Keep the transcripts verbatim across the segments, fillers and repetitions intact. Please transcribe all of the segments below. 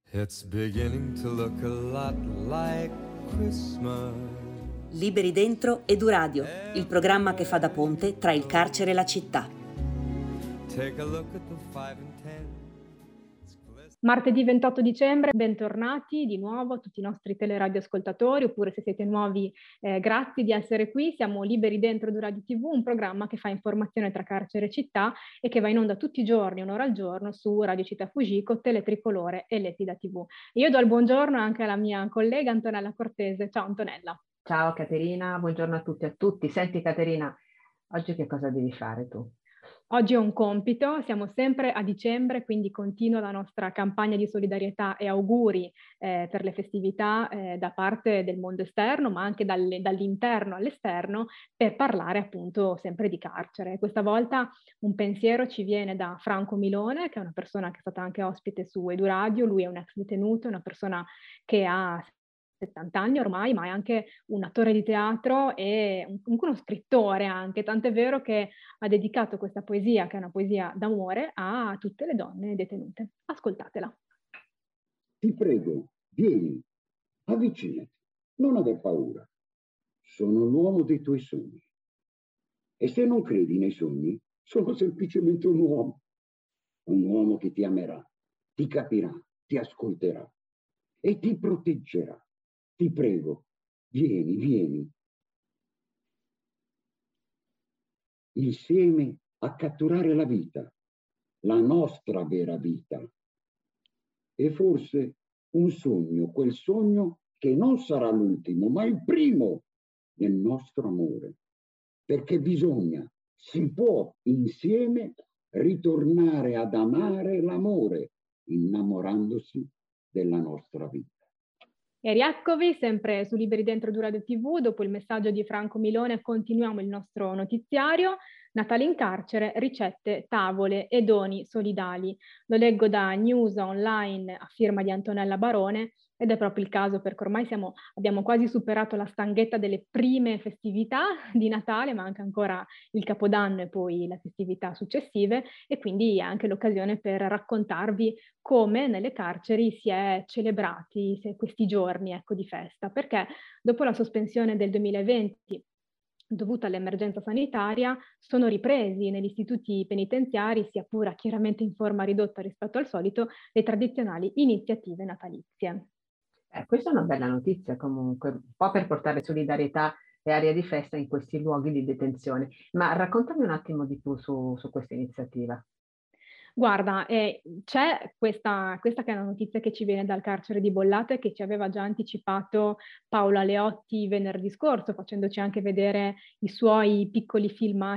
It's beginning to look a lot like Christmas. Liberi dentro Eduradio, il programma che fa da ponte tra il carcere e la città. Take a look at the five and ten. Martedì ventotto dicembre, bentornati di nuovo a tutti i nostri teleradioascoltatori, oppure se siete nuovi, eh, grazie di essere qui. Siamo Liberi Dentro Eduradio tivù, un programma che fa informazione tra carcere e città e che va in onda tutti i giorni, un'ora al giorno, su Radio Città Fugico, Teletricolore e Lettida tivù. Io do il buongiorno anche alla mia collega Antonella Cortese. Ciao Antonella. Ciao Caterina, buongiorno a tutti e a tutti. Senti Caterina, oggi che cosa devi fare tu? Oggi ho un compito, siamo sempre a dicembre, quindi continua la nostra campagna di solidarietà e auguri eh, per le festività eh, da parte del mondo esterno, ma anche dalle, dall'interno all'esterno, per parlare appunto sempre di carcere. Questa volta un pensiero ci viene da Franco Milone, che è una persona che è stata anche ospite su Eduradio. Lui è un ex detenuto, una persona che ha settanta anni ormai, ma è anche un attore di teatro e un, comunque uno scrittore anche, tant'è vero che ha dedicato questa poesia, che è una poesia d'amore, a tutte le donne detenute. Ascoltatela. Ti prego, vieni, avvicinati, non aver paura. Sono l'uomo dei tuoi sogni. E se non credi nei sogni, sono semplicemente un uomo. Un uomo che ti amerà, ti capirà, ti ascolterà e ti proteggerà. Ti prego, vieni, vieni. Insieme a catturare la vita, la nostra vera vita. E forse un sogno, quel sogno che non sarà l'ultimo, ma il primo nel nostro amore. Perché bisogna, si può insieme ritornare ad amare l'amore, innamorandosi della nostra vita. E rieccovi sempre su Liberi Dentro Eduradio tivù. Dopo il messaggio di Franco Milone continuiamo il nostro notiziario. Natale in carcere, ricette, tavole e doni solidali. Lo leggo da News Online a firma di Antonella Barone ed è proprio il caso perché ormai siamo, abbiamo quasi superato la stanghetta delle prime festività di Natale, ma anche ancora il Capodanno e poi le festività successive, e quindi è anche l'occasione per raccontarvi come nelle carceri si è celebrati questi giorni, ecco, di festa, perché dopo la sospensione del duemilaventi dovuta all'emergenza sanitaria, sono ripresi negli istituti penitenziari, sia pure chiaramente in forma ridotta rispetto al solito, le tradizionali iniziative natalizie. Eh, questa è una bella notizia comunque, un po' per portare solidarietà e aria di festa in questi luoghi di detenzione. Ma raccontami un attimo di più su, su questa iniziativa. Guarda, eh, c'è questa, questa che è una notizia che ci viene dal carcere di Bollate, che ci aveva già anticipato Paola Leotti venerdì scorso, facendoci anche vedere i suoi piccoli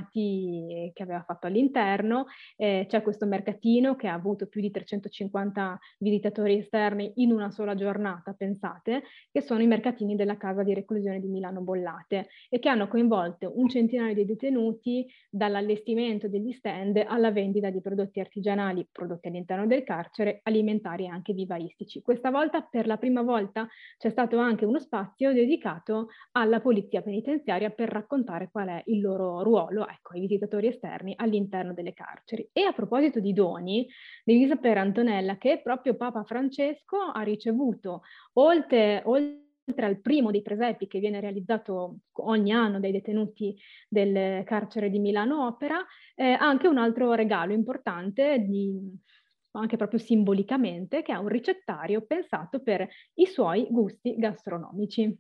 filmati che aveva fatto all'interno. Eh, c'è questo mercatino che ha avuto più di trecentocinquanta visitatori esterni in una sola giornata, pensate, che sono i mercatini della casa di reclusione di Milano Bollate e che hanno coinvolto un centinaio di detenuti, dall'allestimento degli stand alla vendita di prodotti artigianali prodotti all'interno del carcere, alimentari e anche vivaistici. Questa volta, per la prima volta, c'è stato anche uno spazio dedicato alla polizia penitenziaria per raccontare qual è il loro ruolo, ecco, ai visitatori esterni all'interno delle carceri. E a proposito di doni, devi sapere, Antonella, che proprio Papa Francesco ha ricevuto, oltre, oltre oltre al primo dei presepi che viene realizzato ogni anno dai detenuti del carcere di Milano Opera, eh, anche un altro regalo importante, di, anche proprio simbolicamente, che è un ricettario pensato per i suoi gusti gastronomici.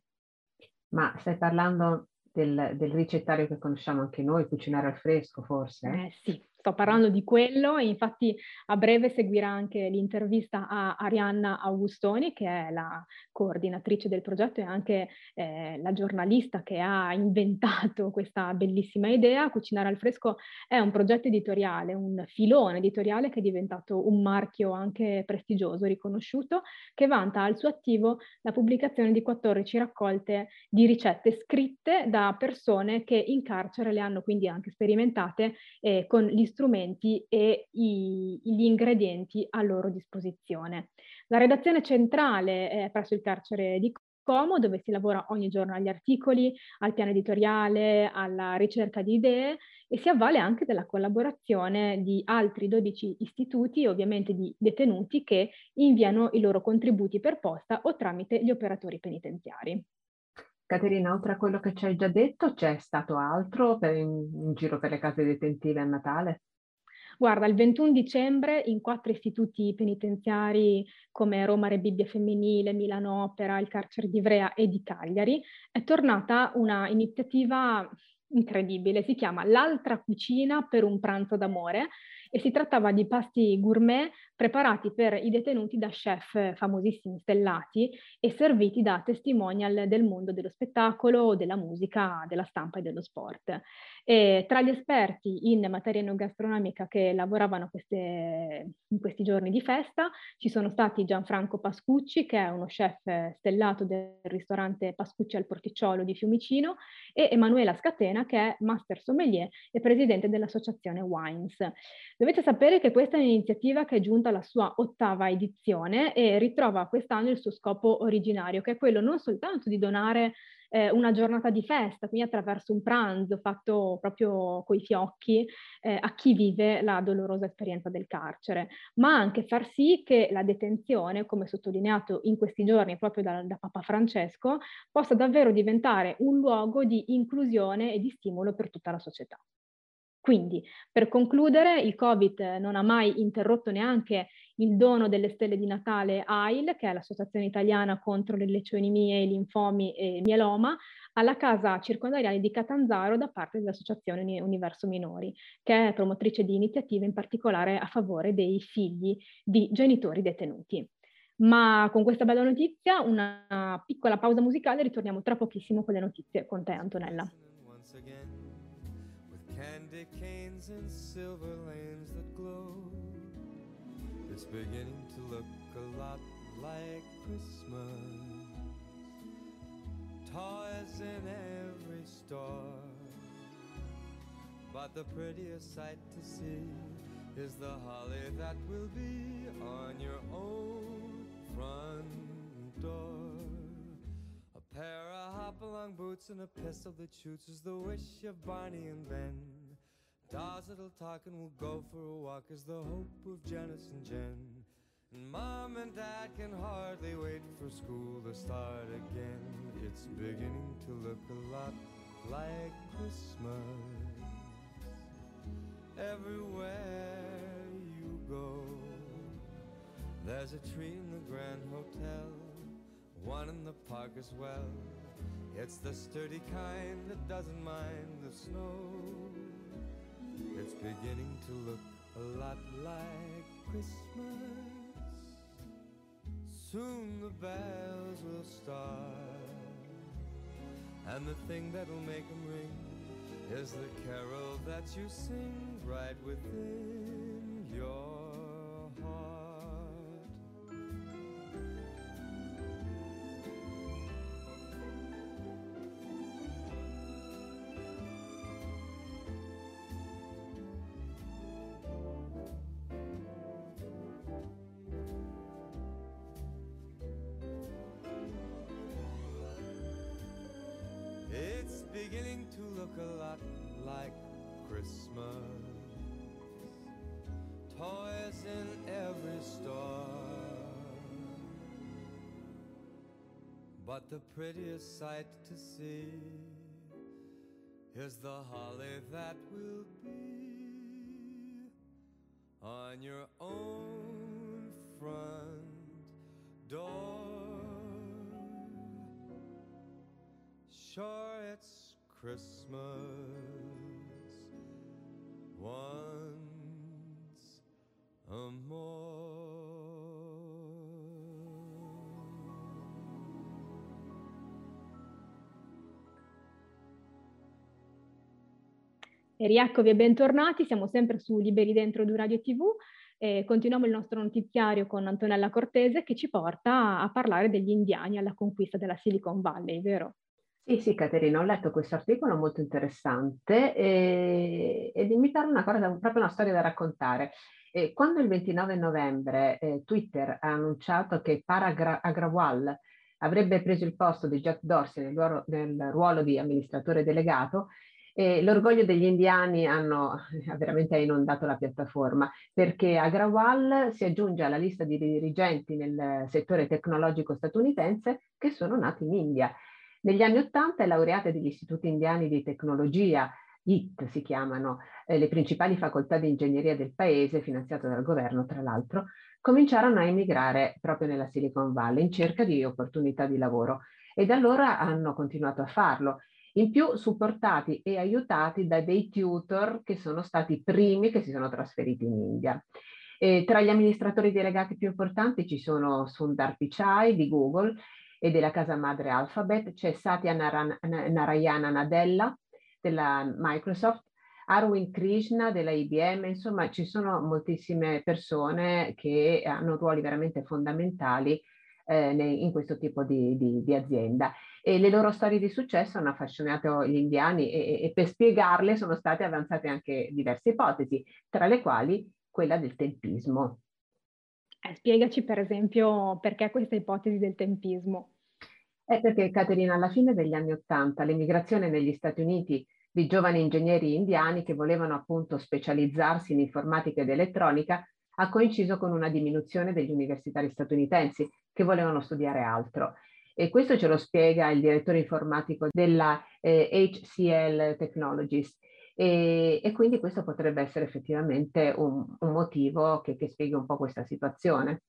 Ma stai parlando del, del ricettario che conosciamo anche noi, cucinare al fresco forse? Eh sì, sto parlando di quello e infatti a breve seguirà anche l'intervista a Arianna Augustoni, che è la coordinatrice del progetto e anche eh, la giornalista che ha inventato questa bellissima idea. Cucinare al fresco è un progetto editoriale, un filone editoriale che è diventato un marchio anche prestigioso, riconosciuto, che vanta al suo attivo la pubblicazione di quattordici raccolte di ricette scritte da persone che in carcere le hanno quindi anche sperimentate eh, con gli strumenti e i, gli ingredienti a loro disposizione. La redazione centrale è presso il carcere di Como, dove si lavora ogni giorno agli articoli, al piano editoriale, alla ricerca di idee e si avvale anche della collaborazione di altri dodici istituti, ovviamente di detenuti, che inviano i loro contributi per posta o tramite gli operatori penitenziari. Caterina, oltre a quello che ci hai già detto, c'è stato altro per in, in giro per le case detentive a Natale? Guarda, il ventuno dicembre in quattro istituti penitenziari come Roma Re Bibbia Femminile, Milano Opera, il carcere di Ivrea e di Cagliari è tornata una iniziativa incredibile, si chiama L'altra cucina per un pranzo d'amore e si trattava di pasti gourmet preparati per i detenuti da chef famosissimi, stellati e serviti da testimonial del mondo dello spettacolo, della musica, della stampa e dello sport. E tra gli esperti in materia enogastronomica che lavoravano queste, in questi giorni di festa ci sono stati Gianfranco Pascucci, che è uno chef stellato del ristorante Pascucci al Porticciolo di Fiumicino, e Emanuela Scatena, che è master sommelier e presidente dell'associazione Wines. Dovete sapere che questa è un'iniziativa che è giunta alla sua ottava edizione e ritrova quest'anno il suo scopo originario, che è quello non soltanto di donare eh, una giornata di festa, quindi attraverso un pranzo fatto proprio coi fiocchi eh, a chi vive la dolorosa esperienza del carcere, ma anche far sì che la detenzione, come sottolineato in questi giorni proprio da, da Papa Francesco, possa davvero diventare un luogo di inclusione e di stimolo per tutta la società. Quindi, per concludere, il Covid non ha mai interrotto neanche il dono delle stelle di Natale A I L, che è l'Associazione Italiana contro le leucemie, i linfomi e il mieloma, alla casa circondariale di Catanzaro da parte dell'Associazione Universo Minori, che è promotrice di iniziative in particolare a favore dei figli di genitori detenuti. Ma con questa bella notizia, una piccola pausa musicale, ritorniamo tra pochissimo con le notizie con te, Antonella. Candy canes and silver lanes that glow. It's beginning to look a lot like Christmas. Toys in every store. But the prettiest sight to see is the holly that will be on your own front door. A pair of hop-along boots and a pistol that shoots is the wish of Barney and Ben. Dolls that'll talk and we'll go for a walk is the hope of Janice and Jen. And Mom and Dad can hardly wait for school to start again. It's beginning to look a lot like Christmas everywhere you go. There's a tree in the Grand Hotel, one in the park as well. It's the sturdy kind that doesn't mind the snow. It's beginning to look a lot like Christmas. Soon the bells will start, and the thing that'll make them ring is the carol that you sing right within your heart. It's beginning to look a lot like Christmas. Toys in every store. But the prettiest sight to see is the holly that will be on your own front door. Sure, it's Christmas once a more. E rieccovi e bentornati, siamo sempre su Liberi Dentro di Radio tivù e continuiamo il nostro notiziario con Antonella Cortese che ci porta a parlare degli indiani alla conquista della Silicon Valley, vero? Sì, sì, Caterina, ho letto questo articolo molto interessante e, e mi pare una cosa, proprio una storia da raccontare. E quando il ventinove novembre eh, Twitter ha annunciato che Parag Agrawal avrebbe preso il posto di Jack Dorsey nel ruolo, nel ruolo di amministratore delegato. E l'orgoglio degli indiani hanno veramente inondato la piattaforma, perché Agrawal si aggiunge alla lista di dirigenti nel settore tecnologico statunitense che sono nati in India. Negli anni Ottanta è laureata degli istituti indiani di tecnologia, I T si chiamano, eh, le principali facoltà di ingegneria del paese, finanziate dal governo tra l'altro, cominciarono a emigrare proprio nella Silicon Valley in cerca di opportunità di lavoro e da allora hanno continuato a farlo. In più supportati e aiutati da dei tutor che sono stati i primi che si sono trasferiti in India. E tra gli amministratori delegati più importanti ci sono Sundar Pichai di Google e della casa madre Alphabet, c'è Satya Narayana Nadella della Microsoft, Arvind Krishna della I B M, insomma ci sono moltissime persone che hanno ruoli veramente fondamentali eh, in questo tipo di, di, di azienda. E le loro storie di successo hanno affascinato gli indiani e, e per spiegarle sono state avanzate anche diverse ipotesi, tra le quali quella del tempismo. Eh, spiegaci per esempio perché questa ipotesi del tempismo. È perché, Caterina, alla fine degli anni Ottanta l'emigrazione negli Stati Uniti di giovani ingegneri indiani che volevano appunto specializzarsi in informatica ed elettronica ha coinciso con una diminuzione degli universitari statunitensi che volevano studiare altro. E questo ce lo spiega il direttore informatico della eh, H C L Technologies. E, e quindi questo potrebbe essere effettivamente un, un motivo che, che spiega un po' questa situazione.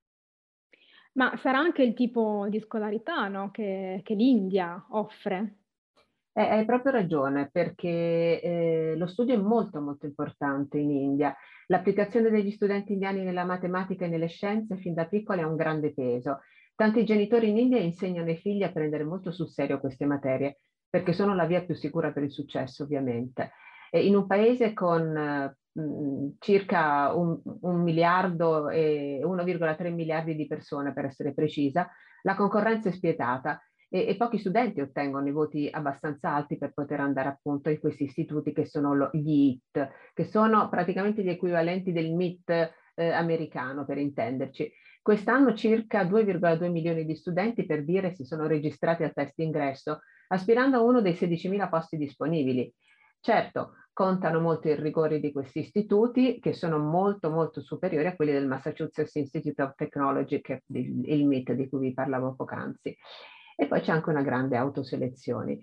Ma sarà anche il tipo di scolarità, no, che, che l'India offre? Eh, hai proprio ragione, perché eh, lo studio è molto molto importante in India. L'applicazione degli studenti indiani nella matematica e nelle scienze fin da piccoli ha un grande peso. Tanti genitori in India insegnano ai figli a prendere molto sul serio queste materie, perché sono la via più sicura per il successo, ovviamente. E in un paese con eh, mh, circa un, un miliardo e uno virgola tre miliardi di persone, per essere precisa, la concorrenza è spietata e, e pochi studenti ottengono i voti abbastanza alti per poter andare appunto in questi istituti che sono lo, gli I T, che sono praticamente gli equivalenti del M I T eh, americano, per intenderci. Quest'anno circa due virgola due milioni di studenti, per dire, si sono registrati al test ingresso, aspirando a uno dei sedicimila posti disponibili. Certo, contano molto i rigori di questi istituti, che sono molto molto superiori a quelli del Massachusetts Institute of Technology, che è il M I T di cui vi parlavo poc'anzi. E poi c'è anche una grande autoselezione.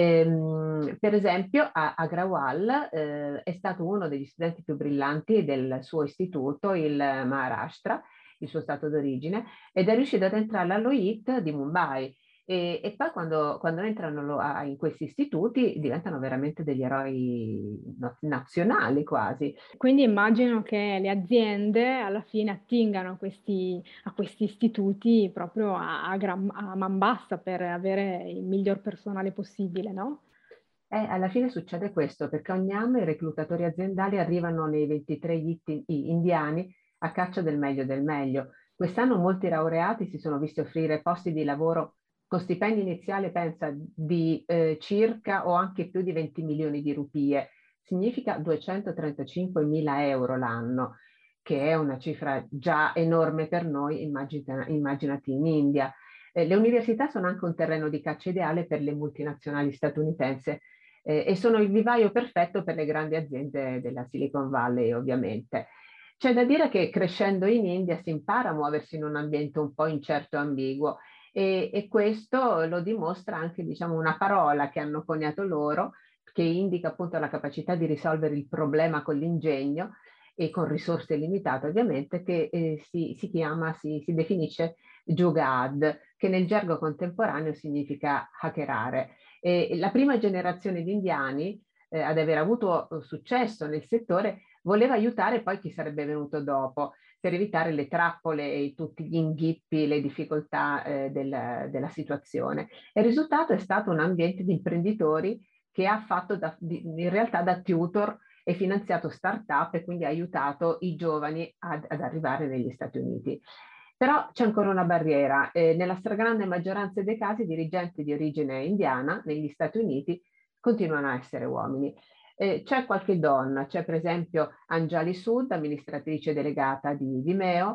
Ehm, per esempio, a Agrawal eh, è stato uno degli studenti più brillanti del suo istituto, il Maharashtra, il suo stato d'origine, ed è riuscito ad entrare all'O I T di Mumbai. E, e poi quando, quando entrano a, in questi istituti diventano veramente degli eroi nazionali quasi. Quindi immagino che le aziende alla fine attingano questi, a questi istituti proprio a, a, gran, a man bassa per avere il miglior personale possibile, no? Eh, alla fine succede questo, perché ogni anno i reclutatori aziendali arrivano nei ventitré I T indiani a caccia del meglio del meglio. Quest'anno molti laureati si sono visti offrire posti di lavoro con stipendi iniziali, pensa, di eh, circa o anche più di venti milioni di rupie. Significa duecentotrentacinquemila euro l'anno, che è una cifra già enorme per noi, immagina, immaginati in India. Eh, le università sono anche un terreno di caccia ideale per le multinazionali statunitensi eh, e sono il vivaio perfetto per le grandi aziende della Silicon Valley, ovviamente. C'è da dire che crescendo in India si impara a muoversi in un ambiente un po' incerto e ambiguo e, e questo lo dimostra anche, diciamo, una parola che hanno coniato loro, che indica appunto la capacità di risolvere il problema con l'ingegno e con risorse limitate, ovviamente, che eh, si, si chiama, si, si definisce Jugaad, che nel gergo contemporaneo significa hackerare. E la prima generazione di indiani eh, ad aver avuto successo nel settore voleva aiutare poi chi sarebbe venuto dopo, per evitare le trappole e tutti gli inghippi, le difficoltà eh, del, della situazione. E il risultato è stato un ambiente di imprenditori che ha fatto da, di, in realtà da tutor e finanziato start-up e quindi ha aiutato i giovani ad, ad arrivare negli Stati Uniti. Però c'è ancora una barriera. Eh, nella stragrande maggioranza dei casi i dirigenti di origine indiana negli Stati Uniti continuano a essere uomini. Eh, c'è qualche donna, c'è per esempio Anjali Sood, amministratrice delegata di Vimeo,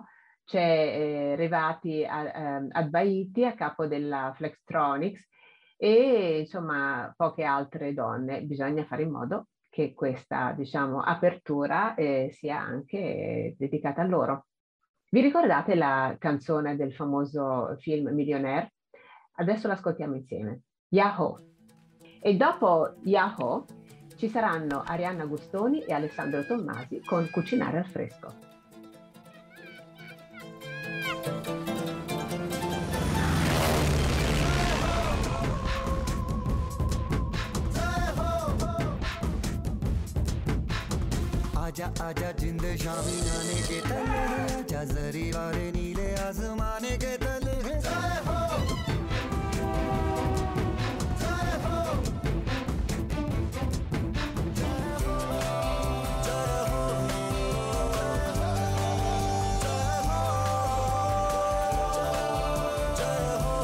c'è eh, Revati Advaiti a capo della Flextronics e insomma poche altre donne. Bisogna fare in modo che questa, diciamo, apertura eh, sia anche eh, dedicata a loro. Vi ricordate la canzone del famoso film Millionaire? Adesso l'ascoltiamo insieme. Yahoo! E dopo Yahoo ci saranno Arianna Gustoni e Alessandro Tommasi con Cucinare al fresco. आजा आजा जिंद शामी आने के तले आजा जरी वाले नीले आसमाने के तले जय हो जय हो जय हो जय हो जय हो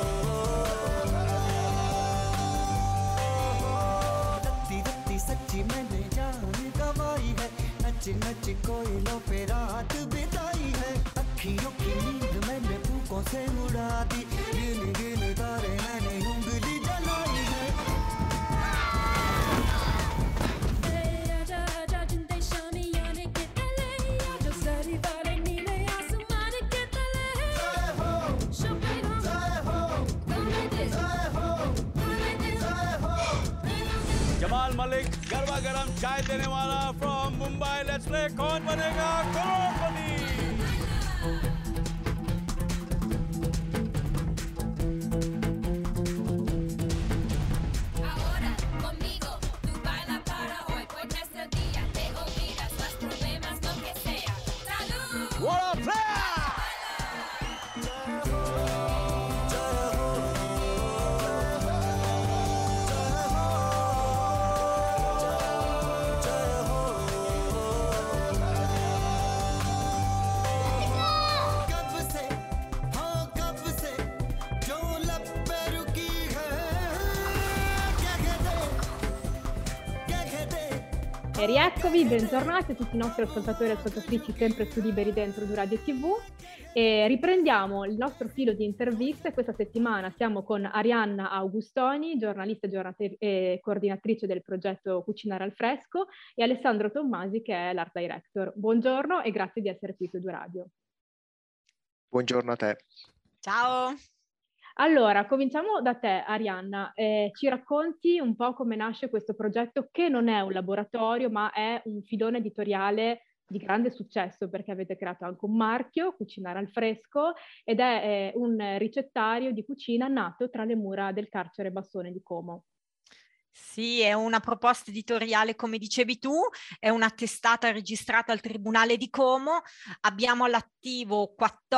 रत्ती रत्ती सच्ची मैंने जान गवाई है नच नच कोयलों पे रात बिताई है अखियों की नींद मैंने फूकों से उड़ा दी गिन गिन तारे मैंने उंगली जलाई है जमाल मलिक गरबा गरम चाय देने वाला फ्रॉम मुंबई लेट्स प्ले कौन बनेगा करोड़पति E rieccovi, bentornati a tutti i nostri ascoltatori e ascoltatrici sempre su Liberi Dentro di Radio tivù e riprendiamo il nostro filo di interviste. Questa settimana siamo con Arianna Augustoni, giornalista e coordinatrice del progetto Cucinare al fresco, e Alessandro Tommasi che è l'art director. Buongiorno e grazie di essere qui su Due Radio. Buongiorno a te. Ciao. Allora, cominciamo da te, Arianna. Eh, ci racconti un po' come nasce questo progetto, che non è un laboratorio, ma è un filone editoriale di grande successo, perché avete creato anche un marchio, Cucinare al fresco, ed è eh, un ricettario di cucina nato tra le mura del carcere Bassone di Como. Sì, è una proposta editoriale, come dicevi tu, è una testata registrata al Tribunale di Como. Abbiamo all'attivo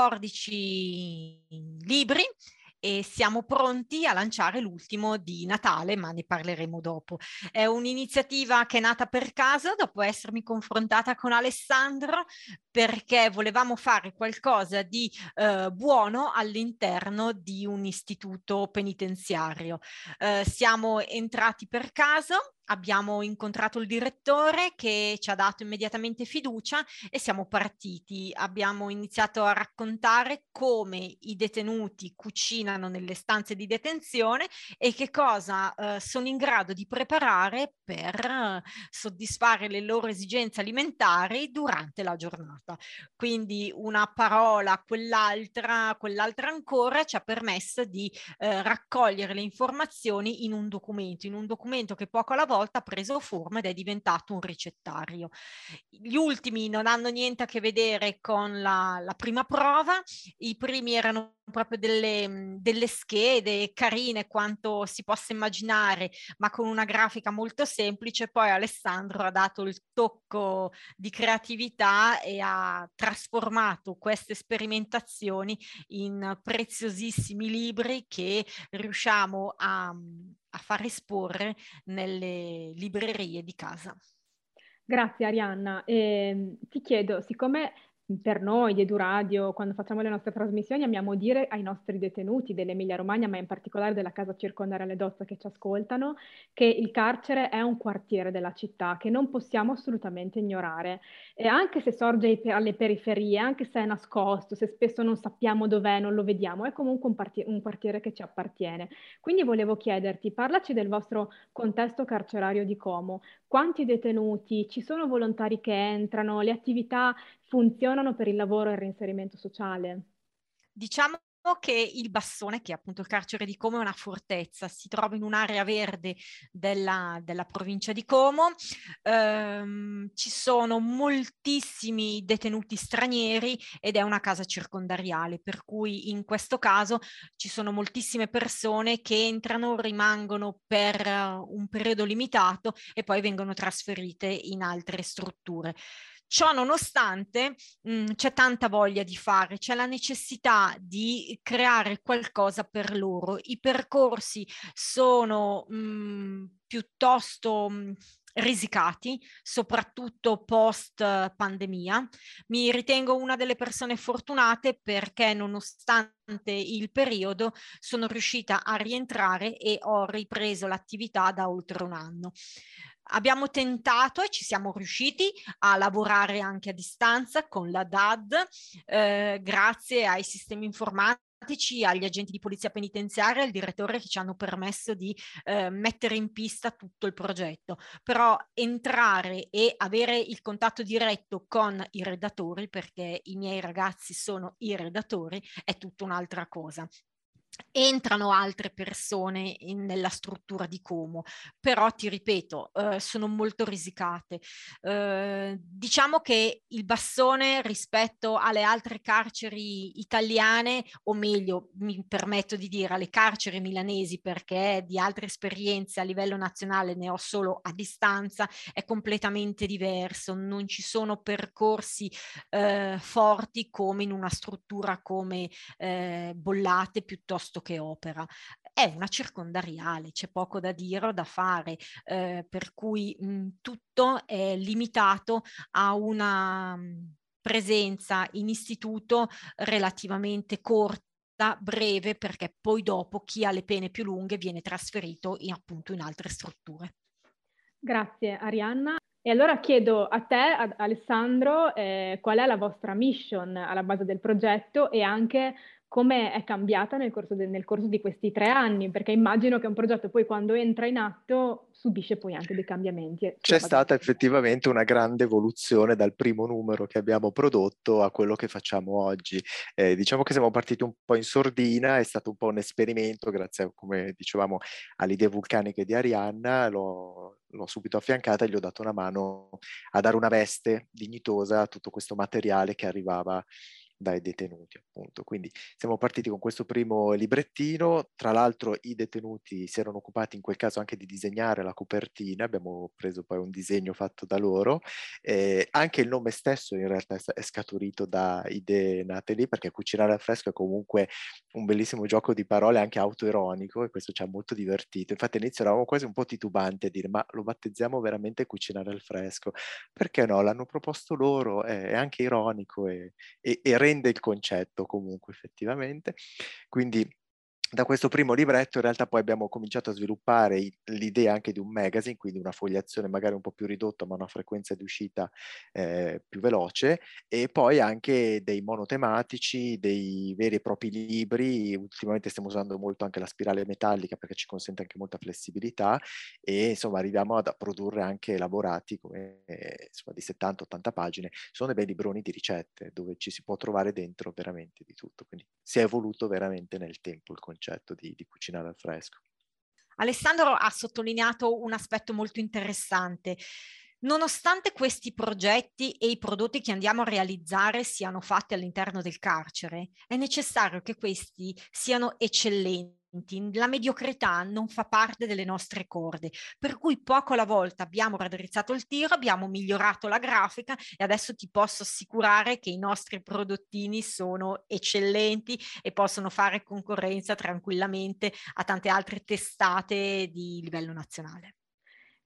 quattordici libri e siamo pronti a lanciare l'ultimo di Natale, ma ne parleremo dopo. È un'iniziativa che è nata per caso, dopo essermi confrontata con Alessandro, perché volevamo fare qualcosa di eh, buono all'interno di un istituto penitenziario. Eh, siamo entrati per caso, abbiamo incontrato il direttore che ci ha dato immediatamente fiducia e siamo partiti. Abbiamo iniziato a raccontare come i detenuti cucinano nelle stanze di detenzione e che cosa eh, sono in grado di preparare per eh, soddisfare le loro esigenze alimentari durante la giornata. Quindi una parola, quell'altra, quell'altra ancora ci ha permesso di eh, raccogliere le informazioni in un documento, in un documento che poco alla volta ha preso forma ed è diventato un ricettario. Gli ultimi non hanno niente a che vedere con la, la prima prova, i primi erano proprio delle, delle schede carine quanto si possa immaginare, ma con una grafica molto semplice. Poi Alessandro ha dato il tocco di creatività e ha trasformato queste sperimentazioni in preziosissimi libri che riusciamo a a far esporre nelle librerie di casa. Grazie Arianna. Eh, ti chiedo, siccome per noi di EduRadio, quando facciamo le nostre trasmissioni, amiamo dire ai nostri detenuti dell'Emilia Romagna, ma in particolare della casa circondariale Dozza che ci ascoltano, che il carcere è un quartiere della città che non possiamo assolutamente ignorare. E anche se sorge alle periferie, anche se è nascosto, se spesso non sappiamo dov'è, non lo vediamo, è comunque un, parti- un quartiere che ci appartiene. Quindi volevo chiederti, parlaci del vostro contesto carcerario di Como. Quanti detenuti? Ci sono volontari che entrano? Le attività funzionano per il lavoro e il reinserimento sociale? Diciamo che il Bassone, che è appunto il carcere di Como, è una fortezza, si trova in un'area verde della, della provincia di Como, ehm, ci sono moltissimi detenuti stranieri ed è una casa circondariale, per cui in questo caso ci sono moltissime persone che entrano, rimangono per uh, un periodo limitato e poi vengono trasferite in altre strutture. Ciò nonostante mh, c'è tanta voglia di fare, c'è la necessità di creare qualcosa per loro. I percorsi sono mh, piuttosto mh, risicati, soprattutto post pandemia. Mi ritengo una delle persone fortunate perché nonostante il periodo sono riuscita a rientrare e ho ripreso l'attività da oltre un anno. Abbiamo tentato e ci siamo riusciti a lavorare anche a distanza con la D A D, eh, grazie ai sistemi informatici, agli agenti di polizia penitenziaria e al direttore che ci hanno permesso di eh, mettere in pista tutto il progetto. Però entrare e avere il contatto diretto con i redattori, perché i miei ragazzi sono i redattori, è tutta un'altra cosa. Entrano altre persone in, nella struttura di Como, però ti ripeto, eh, sono molto risicate. Eh, diciamo che il Bassone rispetto alle altre carceri italiane, o meglio, mi permetto di dire alle carceri milanesi, perché di altre esperienze a livello nazionale ne ho solo a distanza, è completamente diverso. Non ci sono percorsi eh, forti come in una struttura come eh, Bollate piuttosto che Opera. È una circondariale, c'è poco da dire o da fare, eh, per cui mh, tutto è limitato a una mh, presenza in istituto relativamente corta, breve, perché poi dopo chi ha le pene più lunghe viene trasferito in, appunto in altre strutture. Grazie Arianna. E allora chiedo a te, ad Alessandro, eh, qual è la vostra mission alla base del progetto e anche come è cambiata nel corso, de- nel corso di questi tre anni, perché immagino che un progetto poi quando entra in atto subisce poi anche dei cambiamenti. C'è stata effettivamente una grande evoluzione dal primo numero che abbiamo prodotto a quello che facciamo oggi. Eh, diciamo che siamo partiti un po' in sordina, è stato un po' un esperimento, grazie a, come dicevamo, alle idee vulcaniche di Arianna, l'ho, l'ho subito affiancata e gli ho dato una mano a dare una veste dignitosa a tutto questo materiale che arrivava dai detenuti, appunto. Quindi siamo partiti con questo primo librettino. Tra l'altro i detenuti si erano occupati in quel caso anche di disegnare la copertina, abbiamo preso poi un disegno fatto da loro. Eh, anche il nome stesso in realtà è, è scaturito da idee nate lì, perché cucinare al fresco è comunque un bellissimo gioco di parole anche autoironico e questo ci ha molto divertito. Infatti all'inizio eravamo quasi un po' titubanti a dire ma lo battezziamo veramente cucinare al fresco? Perché no? L'hanno proposto loro, è anche ironico e, e, e rende il concetto comunque effettivamente. Quindi da questo primo libretto in realtà poi abbiamo cominciato a sviluppare l'idea anche di un magazine, quindi una fogliazione magari un po' più ridotta ma una frequenza di uscita eh, più veloce, e poi anche dei monotematici, dei veri e propri libri. Ultimamente stiamo usando molto anche la spirale metallica perché ci consente anche molta flessibilità e insomma arriviamo a produrre anche elaborati come eh, insomma, di settanta ottanta pagine. Sono dei bei libroni di ricette dove ci si può trovare dentro veramente di tutto, quindi si è evoluto veramente nel tempo il concetto concetto di, di cucinare al fresco. Alessandro ha sottolineato un aspetto molto interessante. Nonostante questi progetti e i prodotti che andiamo a realizzare siano fatti all'interno del carcere, è necessario che questi siano eccellenti. La mediocrità non fa parte delle nostre corde, per cui poco alla volta abbiamo raddrizzato il tiro, abbiamo migliorato la grafica e adesso ti posso assicurare che i nostri prodottini sono eccellenti e possono fare concorrenza tranquillamente a tante altre testate di livello nazionale.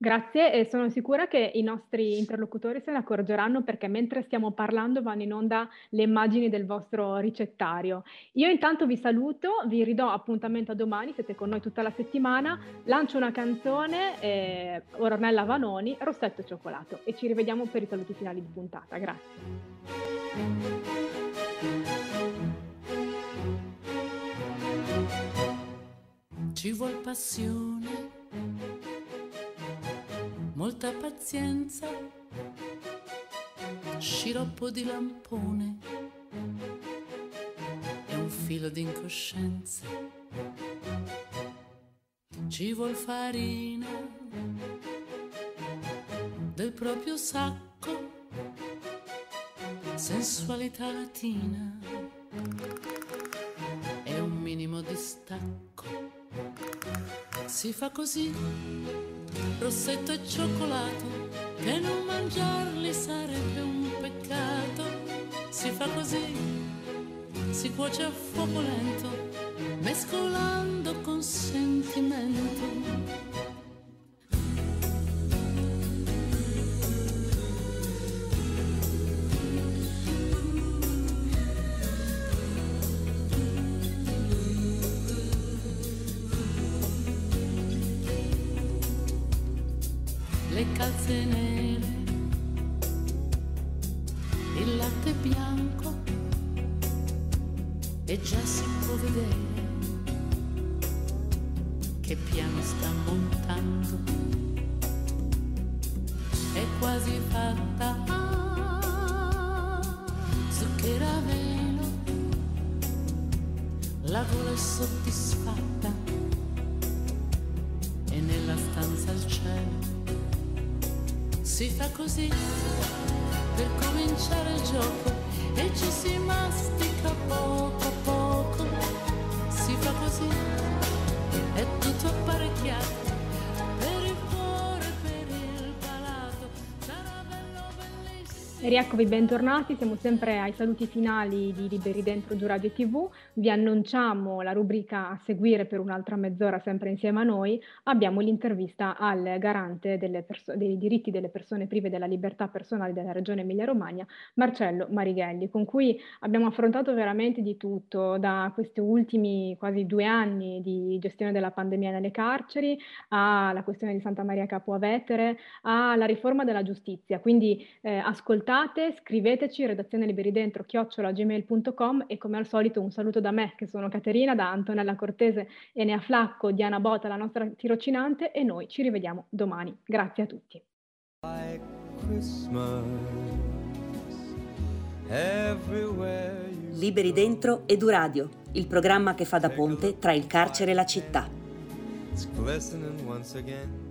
Grazie, e sono sicura che i nostri interlocutori se ne accorgeranno, perché mentre stiamo parlando vanno in onda le immagini del vostro ricettario. Io intanto vi saluto, vi ridò appuntamento a domani, siete con noi tutta la settimana, lancio una canzone, eh, Ornella Vanoni, Rossetto e cioccolato, e ci rivediamo per i saluti finali di puntata. Grazie. Ci vuol passione, molta pazienza, sciroppo di lampone e un filo di incoscienza. Ci vuol farina del proprio sacco, sensualità latina e un minimo di stacco. Si fa così, rossetto e cioccolato, che non mangiarli sarebbe un peccato. Si fa così, si cuoce a fuoco lento, mescolando con sentimento. Le calze nere, il latte bianco, e già si può vedere che piano sta montando. È quasi fatta, ah, zucchero a velo, la gola è soddisfatta e nella stanza al cielo. Si fa così per cominciare il gioco e ci si mastica poco a poco. Si fa così, è tutto apparecchiato per il cuore, per il palato. Sarà bello, bellissimo. E rieccovi, bentornati, siamo sempre ai saluti finali di Liberi Dentro giù Radio tivù. Vi annunciamo la rubrica a seguire per un'altra mezz'ora sempre insieme a noi. Abbiamo l'intervista al garante delle perso- dei diritti delle persone prive della libertà personale della Regione Emilia-Romagna, Marcello Marighelli, con cui abbiamo affrontato veramente di tutto, da questi ultimi quasi due anni di gestione della pandemia nelle carceri, alla questione di Santa Maria Capua Vetere, alla riforma della giustizia. Quindi eh, ascoltate, scriveteci, redazione liberidentro chiocciola gmail punto com, e come al solito un saluto da me, che sono Caterina, da Antonella Cortese, Enea Flacco, Diana Bota, la nostra tirocinante, e noi ci rivediamo domani. Grazie a tutti. Like Christmas, everywhere you Liberi Dentro Edu Radio, il programma che fa da ponte tra il carcere e la città. It's glistening once again.